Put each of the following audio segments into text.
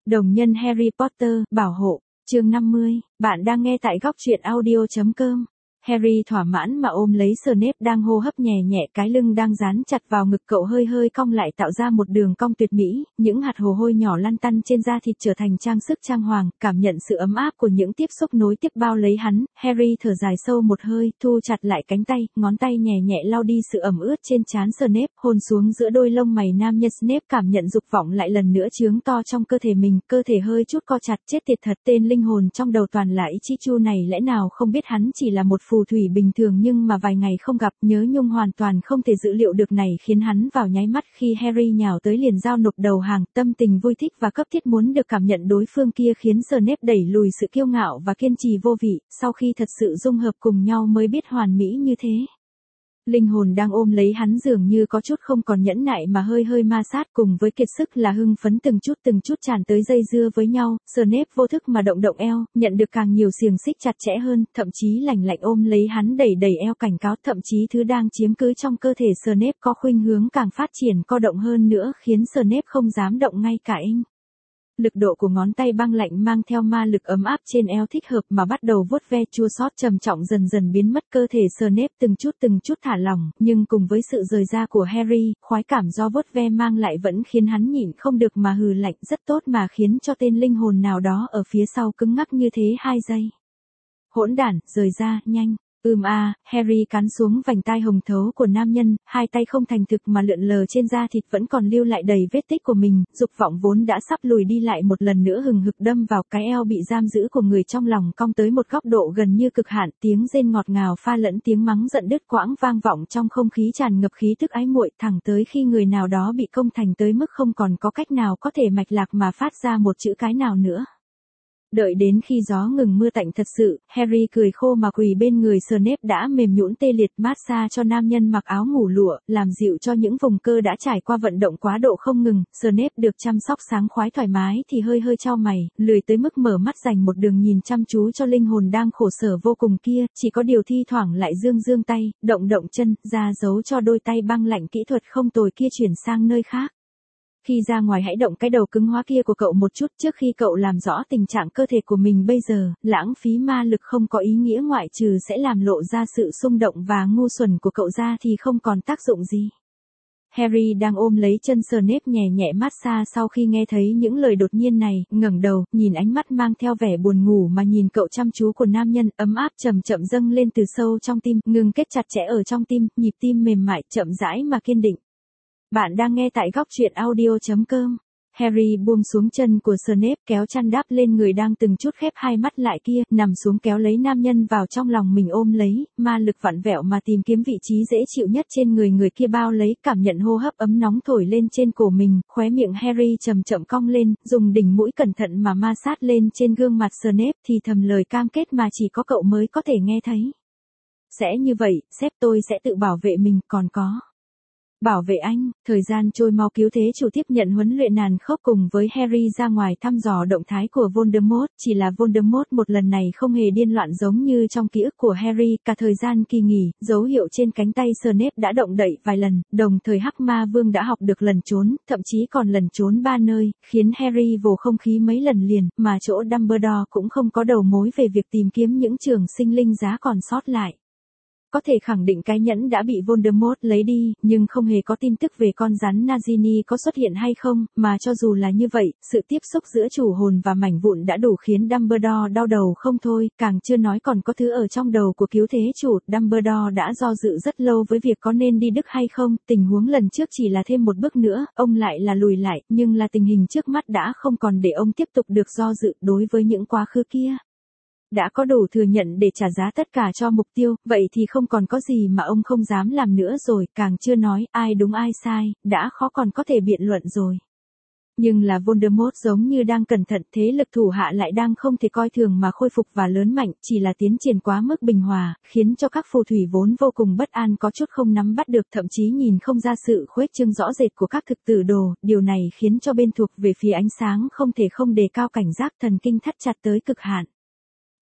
Đồng nhân Harry Potter, bảo hộ, chương 50, bạn đang nghe tại góc truyện audio.com. Harry thỏa mãn mà ôm lấy Snape đang hô hấp nhẹ nhẹ, cái lưng đang dán chặt vào ngực cậu hơi hơi cong lại tạo ra một đường cong tuyệt mỹ, những hạt hồ hôi nhỏ lăn tăn trên da thịt trở thành trang sức trang hoàng, cảm nhận sự ấm áp của những tiếp xúc nối tiếp bao lấy hắn. Harry thở dài sâu một hơi, thu chặt lại cánh tay, ngón tay nhẹ nhẹ lau đi sự ẩm ướt trên trán Snape, hôn xuống giữa đôi lông mày nam nhân. Snape cảm nhận dục vọng lại lần nữa chướng to trong cơ thể mình, cơ thể hơi chút co chặt. Chết tiệt thật, tên linh hồn trong đầu toàn là Ichichu này lẽ nào không biết hắn chỉ là một phù thủy bình thường, nhưng mà vài ngày không gặp, nhớ nhung hoàn toàn không thể dự liệu được này khiến hắn vào nháy mắt khi Harry nhào tới liền giao nộp đầu hàng, tâm tình vui thích và cấp thiết muốn được cảm nhận đối phương kia khiến Snape đẩy lùi sự kiêu ngạo và kiên trì vô vị, sau khi thật sự dung hợp cùng nhau mới biết hoàn mỹ như thế. Linh hồn đang ôm lấy hắn dường như có chút không còn nhẫn nại mà hơi hơi ma sát, cùng với kiệt sức là hưng phấn từng chút tràn tới dây dưa với nhau. Snape vô thức mà động động eo, nhận được càng nhiều xiềng xích chặt chẽ hơn, thậm chí lành lạnh ôm lấy hắn đẩy eo cảnh cáo, thậm chí thứ đang chiếm cứ trong cơ thể Snape có khuynh hướng càng phát triển co động hơn nữa khiến Snape không dám động ngay cả inh. Lực độ của ngón tay băng lạnh mang theo ma lực ấm áp trên eo thích hợp mà bắt đầu vuốt ve chua xót trầm trọng dần dần biến mất, cơ thể Snape từng chút thả lỏng, nhưng cùng với sự rời ra của Harry, khoái cảm do vuốt ve mang lại vẫn khiến hắn nhịn không được mà hừ lạnh, rất tốt mà khiến cho tên linh hồn nào đó ở phía sau cứng ngắc như thế 2 giây. Hỗn đản, rời ra, nhanh. Harry cắn xuống vành tai hồng thấu của nam nhân, hai tay không thành thực mà lượn lờ trên da thịt vẫn còn lưu lại đầy vết tích của mình, dục vọng vốn đã sắp lùi đi lại một lần nữa hừng hực đâm vào cái eo bị giam giữ của người trong lòng, cong tới một góc độ gần như cực hạn, tiếng rên ngọt ngào pha lẫn tiếng mắng giận đứt quãng vang vọng trong không khí tràn ngập khí tức ái muội, thẳng tới khi người nào đó bị công thành tới mức không còn có cách nào có thể mạch lạc mà phát ra một chữ cái nào nữa. Đợi đến khi gió ngừng mưa tạnh thật sự, Harry cười khô mà quỳ bên người Snape đã mềm nhũn tê liệt, massage cho nam nhân mặc áo ngủ lụa, làm dịu cho những vùng cơ đã trải qua vận động quá độ không ngừng. Snape được chăm sóc sáng khoái thoải mái thì hơi hơi chau mày, lười tới mức mở mắt dành một đường nhìn chăm chú cho linh hồn đang khổ sở vô cùng kia, chỉ có điều thi thoảng lại dương tay, động chân, ra dấu cho đôi tay băng lạnh kỹ thuật không tồi kia chuyển sang nơi khác. Khi ra ngoài hãy động cái đầu cứng hóa kia của cậu một chút trước khi cậu làm rõ tình trạng cơ thể của mình bây giờ, lãng phí ma lực không có ý nghĩa ngoại trừ sẽ làm lộ ra sự xung động và ngu xuẩn của cậu ra thì không còn tác dụng gì. Harry đang ôm lấy chân Snape nhẹ nhẹ massage sau khi nghe thấy những lời đột nhiên này, ngẩng đầu, nhìn ánh mắt mang theo vẻ buồn ngủ mà nhìn cậu chăm chú của nam nhân, ấm áp chậm dâng lên từ sâu trong tim, ngừng kết chặt chẽ ở trong tim, nhịp tim mềm mại, chậm rãi mà kiên định. Bạn đang nghe tại góc truyện audio.com. Harry buông xuống chân của Snape, kéo chăn đắp lên người đang từng chút khép hai mắt lại kia, nằm xuống kéo lấy nam nhân vào trong lòng mình ôm lấy, ma lực vặn vẹo mà tìm kiếm vị trí dễ chịu nhất trên người kia bao lấy, cảm nhận hô hấp ấm nóng thổi lên trên cổ mình, khóe miệng Harry chậm cong lên, dùng đỉnh mũi cẩn thận mà ma sát lên trên gương mặt Snape, thì thầm lời cam kết mà chỉ có cậu mới có thể nghe thấy. Sẽ như vậy, sếp, tôi sẽ tự bảo vệ mình, còn có. Bảo vệ anh. Thời gian trôi mau, cứu thế chủ tiếp nhận huấn luyện nàn khốc cùng với Harry ra ngoài thăm dò động thái của Voldemort, chỉ là Voldemort một lần này không hề điên loạn giống như trong ký ức của Harry, cả thời gian kỳ nghỉ, dấu hiệu trên cánh tay Snape đã động đậy vài lần, đồng thời Hắc Ma Vương đã học được lần trốn, thậm chí còn lần trốn 3 nơi, khiến Harry vồ không khí mấy lần liền, mà chỗ Dumbledore cũng không có đầu mối về việc tìm kiếm những trường sinh linh giá còn sót lại. Có thể khẳng định cái nhẫn đã bị Voldemort lấy đi, nhưng không hề có tin tức về con rắn Nagini có xuất hiện hay không, mà cho dù là như vậy, sự tiếp xúc giữa chủ hồn và mảnh vụn đã đủ khiến Dumbledore đau đầu không thôi, càng chưa nói còn có thứ ở trong đầu của cứu thế chủ. Dumbledore đã do dự rất lâu với việc có nên đi Đức hay không, tình huống lần trước chỉ là thêm một bước nữa, ông lại là lùi lại, nhưng là tình hình trước mắt đã không còn để ông tiếp tục được do dự đối với những quá khứ kia. Đã có đủ thừa nhận để trả giá tất cả cho mục tiêu, vậy thì không còn có gì mà ông không dám làm nữa rồi, càng chưa nói ai đúng ai sai, đã khó còn có thể biện luận rồi. Nhưng là Voldemort giống như đang cẩn thận, thế lực thủ hạ lại đang không thể coi thường mà khôi phục và lớn mạnh, chỉ là tiến triển quá mức bình hòa, khiến cho các phù thủy vốn vô cùng bất an có chút không nắm bắt được, thậm chí nhìn không ra sự khuếch trương rõ rệt của các thực tử đồ, điều này khiến cho bên thuộc về phía ánh sáng không thể không đề cao cảnh giác, thần kinh thắt chặt tới cực hạn.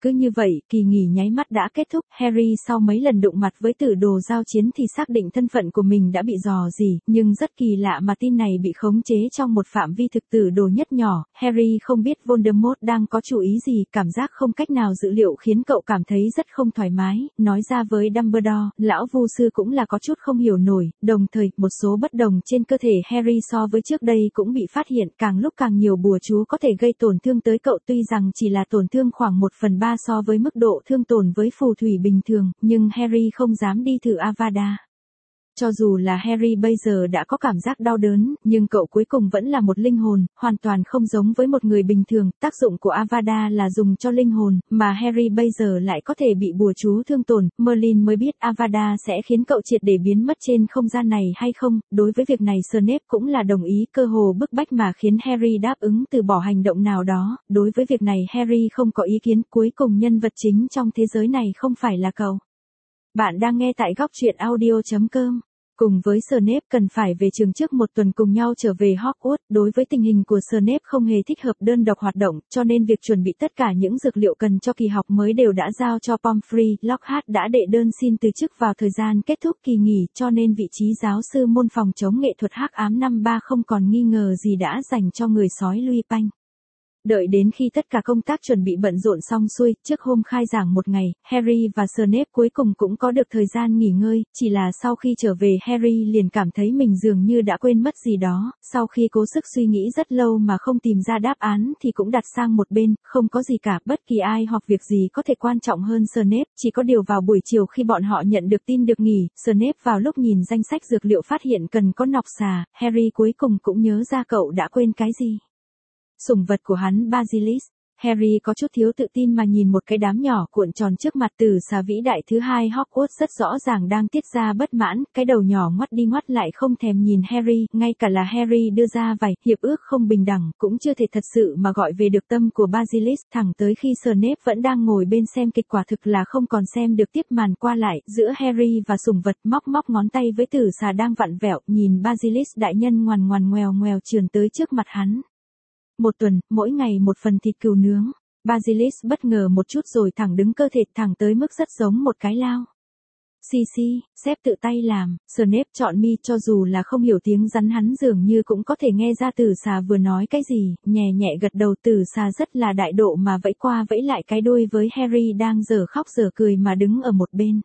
Cứ như vậy, kỳ nghỉ nháy mắt đã kết thúc, Harry sau mấy lần đụng mặt với tử đồ giao chiến thì xác định thân phận của mình đã bị dò dỉ, nhưng rất kỳ lạ mà tin này bị khống chế trong một phạm vi thực tử đồ nhất nhỏ. Harry không biết Voldemort đang có chủ ý gì, cảm giác không cách nào dự liệu khiến cậu cảm thấy rất không thoải mái, nói ra với Dumbledore, lão vu sư cũng là có chút không hiểu nổi, đồng thời, một số bất đồng trên cơ thể Harry so với trước đây cũng bị phát hiện, càng lúc càng nhiều bùa chú có thể gây tổn thương tới cậu, tuy rằng chỉ là tổn thương khoảng 1/3 so với mức độ thương tổn với phù thủy bình thường, nhưng Harry không dám đi thử Avada. Cho dù là Harry bây giờ đã có cảm giác đau đớn, nhưng cậu cuối cùng vẫn là một linh hồn, hoàn toàn không giống với một người bình thường, tác dụng của Avada là dùng cho linh hồn, mà Harry bây giờ lại có thể bị bùa chú thương tổn. Merlin mới biết Avada sẽ khiến cậu triệt để biến mất trên không gian này hay không, đối với việc này Snape cũng là đồng ý, cơ hồ bức bách mà khiến Harry đáp ứng từ bỏ hành động nào đó. Đối với việc này Harry không có ý kiến, cuối cùng nhân vật chính trong thế giới này không phải là cậu. Bạn đang nghe tại góc truyện audio.com. Cùng với Snape cần phải về trường trước một tuần cùng nhau trở về Hogwarts, đối với tình hình của Snape không hề thích hợp đơn độc hoạt động, cho nên việc chuẩn bị tất cả những dược liệu cần cho kỳ học mới đều đã giao cho Pomfrey. Lockhart đã đệ đơn xin từ chức vào thời gian kết thúc kỳ nghỉ, cho nên vị trí giáo sư môn phòng chống nghệ thuật hắc ám năm 3 không còn nghi ngờ gì đã dành cho người sói Lupin. Đợi đến khi tất cả công tác chuẩn bị bận rộn xong xuôi, trước hôm khai giảng một ngày, Harry và Snape cuối cùng cũng có được thời gian nghỉ ngơi, chỉ là sau khi trở về Harry liền cảm thấy mình dường như đã quên mất gì đó, sau khi cố sức suy nghĩ rất lâu mà không tìm ra đáp án thì cũng đặt sang một bên, không có gì cả, bất kỳ ai hoặc việc gì có thể quan trọng hơn Snape, chỉ có điều vào buổi chiều khi bọn họ nhận được tin được nghỉ, Snape vào lúc nhìn danh sách dược liệu phát hiện cần có nọc xà, Harry cuối cùng cũng nhớ ra cậu đã quên cái gì. Sủng vật của hắn Basilisk. Harry có chút thiếu tự tin mà nhìn một cái đám nhỏ cuộn tròn trước mặt tử xà vĩ đại thứ hai Hogwarts rất rõ ràng đang tiết ra bất mãn, cái đầu nhỏ ngoắt đi ngoắt lại không thèm nhìn Harry, ngay cả là Harry đưa ra vài hiệp ước không bình đẳng, cũng chưa thể thật sự mà gọi về được tâm của Basilisk, thẳng tới khi Snape vẫn đang ngồi bên xem kịch quả thực là không còn xem được tiếp màn qua lại, giữa Harry và sủng vật móc móc ngón tay với tử xà đang vặn vẹo, nhìn Basilisk đại nhân ngoằn ngoằn ngoèo ngoèo trườn tới trước mặt hắn. Một tuần, mỗi ngày một phần thịt cừu nướng. Basilisk bất ngờ một chút rồi thẳng đứng cơ thể thẳng tới mức rất giống một cái lao. Xì, sếp tự tay làm. Snape chọn mi, cho dù là không hiểu tiếng rắn hắn dường như cũng có thể nghe ra tử xà vừa nói cái gì, nhẹ nhẹ gật đầu. Tử xà rất là đại độ mà vẫy qua vẫy lại cái đuôi với Harry đang dở khóc dở cười mà đứng ở một bên.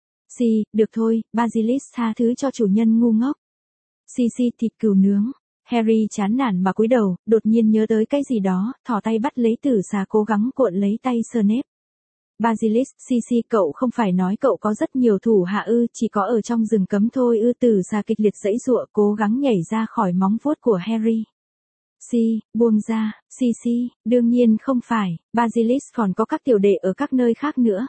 Được thôi, Basilisk tha thứ cho chủ nhân ngu ngốc. Thịt cừu nướng. Harry chán nản mà cúi đầu, đột nhiên nhớ tới cái gì đó, thò tay bắt lấy tử xà cố gắng cuộn lấy tay Snape. Basilisk, cậu không phải nói cậu có rất nhiều thủ hạ ư, chỉ có ở trong rừng cấm thôi ư. Tử xà kịch liệt giãy giụa cố gắng nhảy ra khỏi móng vuốt của Harry. Buông ra, đương nhiên không phải, Basilisk còn có các tiểu đệ ở các nơi khác nữa.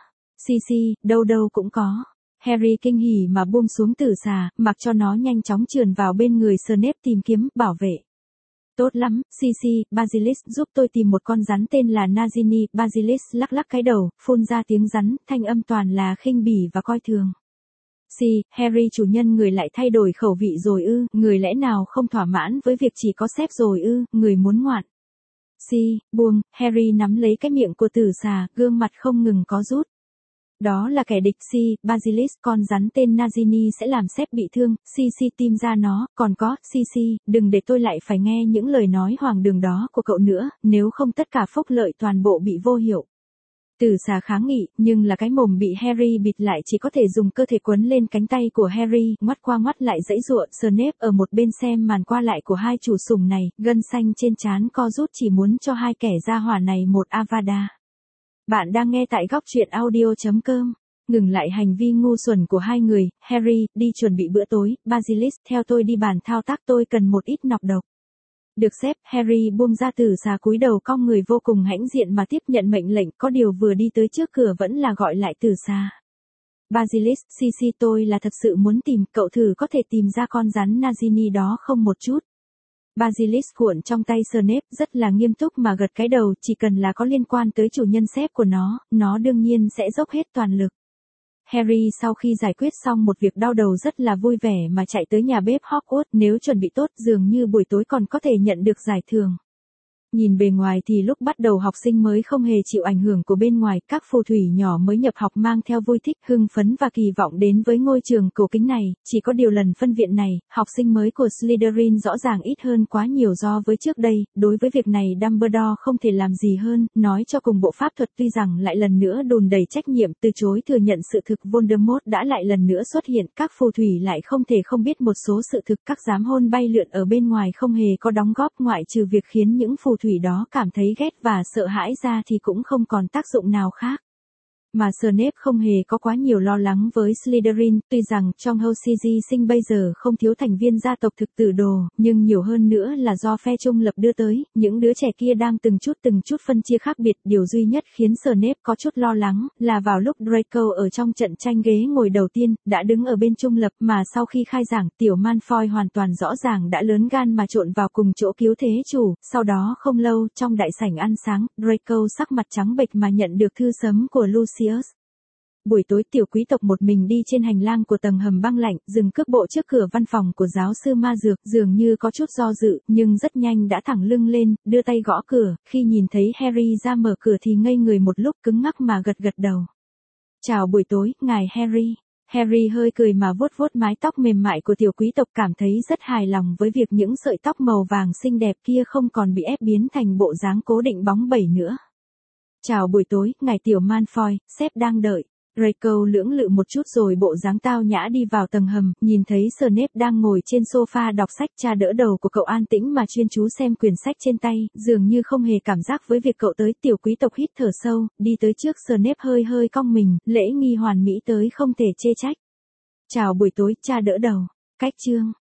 Đâu cũng có. Harry kinh hỉ mà buông xuống tử xà, mặc cho nó nhanh chóng trườn vào bên người Snape tìm kiếm, bảo vệ. Tốt lắm, Basilisk giúp tôi tìm một con rắn tên là Nagini. Basilisk lắc lắc cái đầu, phun ra tiếng rắn, thanh âm toàn là khinh bỉ và coi thường. Harry chủ nhân người lại thay đổi khẩu vị rồi ư, người lẽ nào không thỏa mãn với việc chỉ có sếp rồi ư, người muốn ngoạn. Buông, Harry nắm lấy cái miệng của tử xà, gương mặt không ngừng có rút. Đó là kẻ địch. Basilisk, con rắn tên Nagini sẽ làm sếp bị thương, tìm ra nó, còn có, đừng để tôi lại phải nghe những lời nói hoang đường đó của cậu nữa, nếu không tất cả phúc lợi toàn bộ bị vô hiệu. Tử xà kháng nghị, nhưng là cái mồm bị Harry bịt lại chỉ có thể dùng cơ thể quấn lên cánh tay của Harry, ngoắt qua ngoắt lại giãy giụa. Snape ở một bên xem màn qua lại của hai chủ sủng này, gân xanh trên trán co rút chỉ muốn cho hai kẻ gia hỏa này một Avada. Bạn đang nghe tại góc truyện audio.com. Ngừng lại hành vi ngu xuẩn của hai người, Harry, đi chuẩn bị bữa tối, Basilisk, theo tôi đi bàn thao tác, tôi cần một ít nọc độc. Được sếp, Harry buông ra tử xà cúi đầu cong người vô cùng hãnh diện mà tiếp nhận mệnh lệnh, có điều vừa đi tới trước cửa vẫn là gọi lại tử xà. Basilisk, tôi là thật sự muốn tìm, cậu thử có thể tìm ra con rắn Nagini đó không một chút. Basilisk cuộn trong tay Snape rất là nghiêm túc mà gật cái đầu, chỉ cần là có liên quan tới chủ nhân sếp của nó đương nhiên sẽ dốc hết toàn lực. Harry sau khi giải quyết xong một việc đau đầu rất là vui vẻ mà chạy tới nhà bếp Hogwarts, nếu chuẩn bị tốt dường như buổi tối còn có thể nhận được giải thưởng. Nhìn bề ngoài thì lúc bắt đầu học sinh mới không hề chịu ảnh hưởng của bên ngoài, các phù thủy nhỏ mới nhập học mang theo vui thích, hưng phấn và kỳ vọng đến với ngôi trường cổ kính này, chỉ có điều lần phân viện này, học sinh mới của Slytherin rõ ràng ít hơn quá nhiều so với trước đây, đối với việc này Dumbledore không thể làm gì hơn, nói cho cùng bộ pháp thuật tuy rằng lại lần nữa đùn đầy trách nhiệm từ chối thừa nhận sự thực Voldemort đã lại lần nữa xuất hiện, các phù thủy lại không thể không biết một số sự thực các giám hôn bay lượn ở bên ngoài không hề có đóng góp ngoại trừ việc khiến những phù thủy đó cảm thấy ghét và sợ hãi ra thì cũng không còn tác dụng nào khác. Mà Snape không hề có quá nhiều lo lắng với Slytherin, tuy rằng trong HCG sinh bây giờ không thiếu thành viên gia tộc thực tử đồ, nhưng nhiều hơn nữa là do phe trung lập đưa tới, những đứa trẻ kia đang từng chút phân chia khác biệt, điều duy nhất khiến Snape có chút lo lắng, là vào lúc Draco ở trong trận tranh ghế ngồi đầu tiên, đã đứng ở bên trung lập, mà sau khi khai giảng, tiểu Malfoy hoàn toàn rõ ràng đã lớn gan mà trộn vào cùng chỗ cứu thế chủ, sau đó không lâu, trong đại sảnh ăn sáng, Draco sắc mặt trắng bệch mà nhận được thư sấm của Lucius. Buổi tối tiểu quý tộc một mình đi trên hành lang của tầng hầm băng lạnh, dừng cước bộ trước cửa văn phòng của giáo sư ma dược, dường như có chút do dự, nhưng rất nhanh đã thẳng lưng lên, đưa tay gõ cửa, khi nhìn thấy Harry ra mở cửa thì ngây người một lúc cứng ngắc mà gật đầu. Chào buổi tối, ngài Harry. Harry hơi cười mà vuốt vuốt mái tóc mềm mại của tiểu quý tộc, cảm thấy rất hài lòng với việc những sợi tóc màu vàng xinh đẹp kia không còn bị ép biến thành bộ dáng cố định bóng bẩy nữa. Chào buổi tối, ngài tiểu Malfoy, sếp đang đợi. Draco lưỡng lự một chút rồi bộ dáng tao nhã đi vào tầng hầm, nhìn thấy Snape đang ngồi trên sofa đọc sách, cha đỡ đầu của cậu an tĩnh mà chuyên chú xem quyển sách trên tay, dường như không hề cảm giác với việc cậu tới, tiểu quý tộc hít thở sâu, đi tới trước Snape hơi cong mình, lễ nghi hoàn mỹ tới không thể chê trách. Chào buổi tối, cha đỡ đầu. Cách chương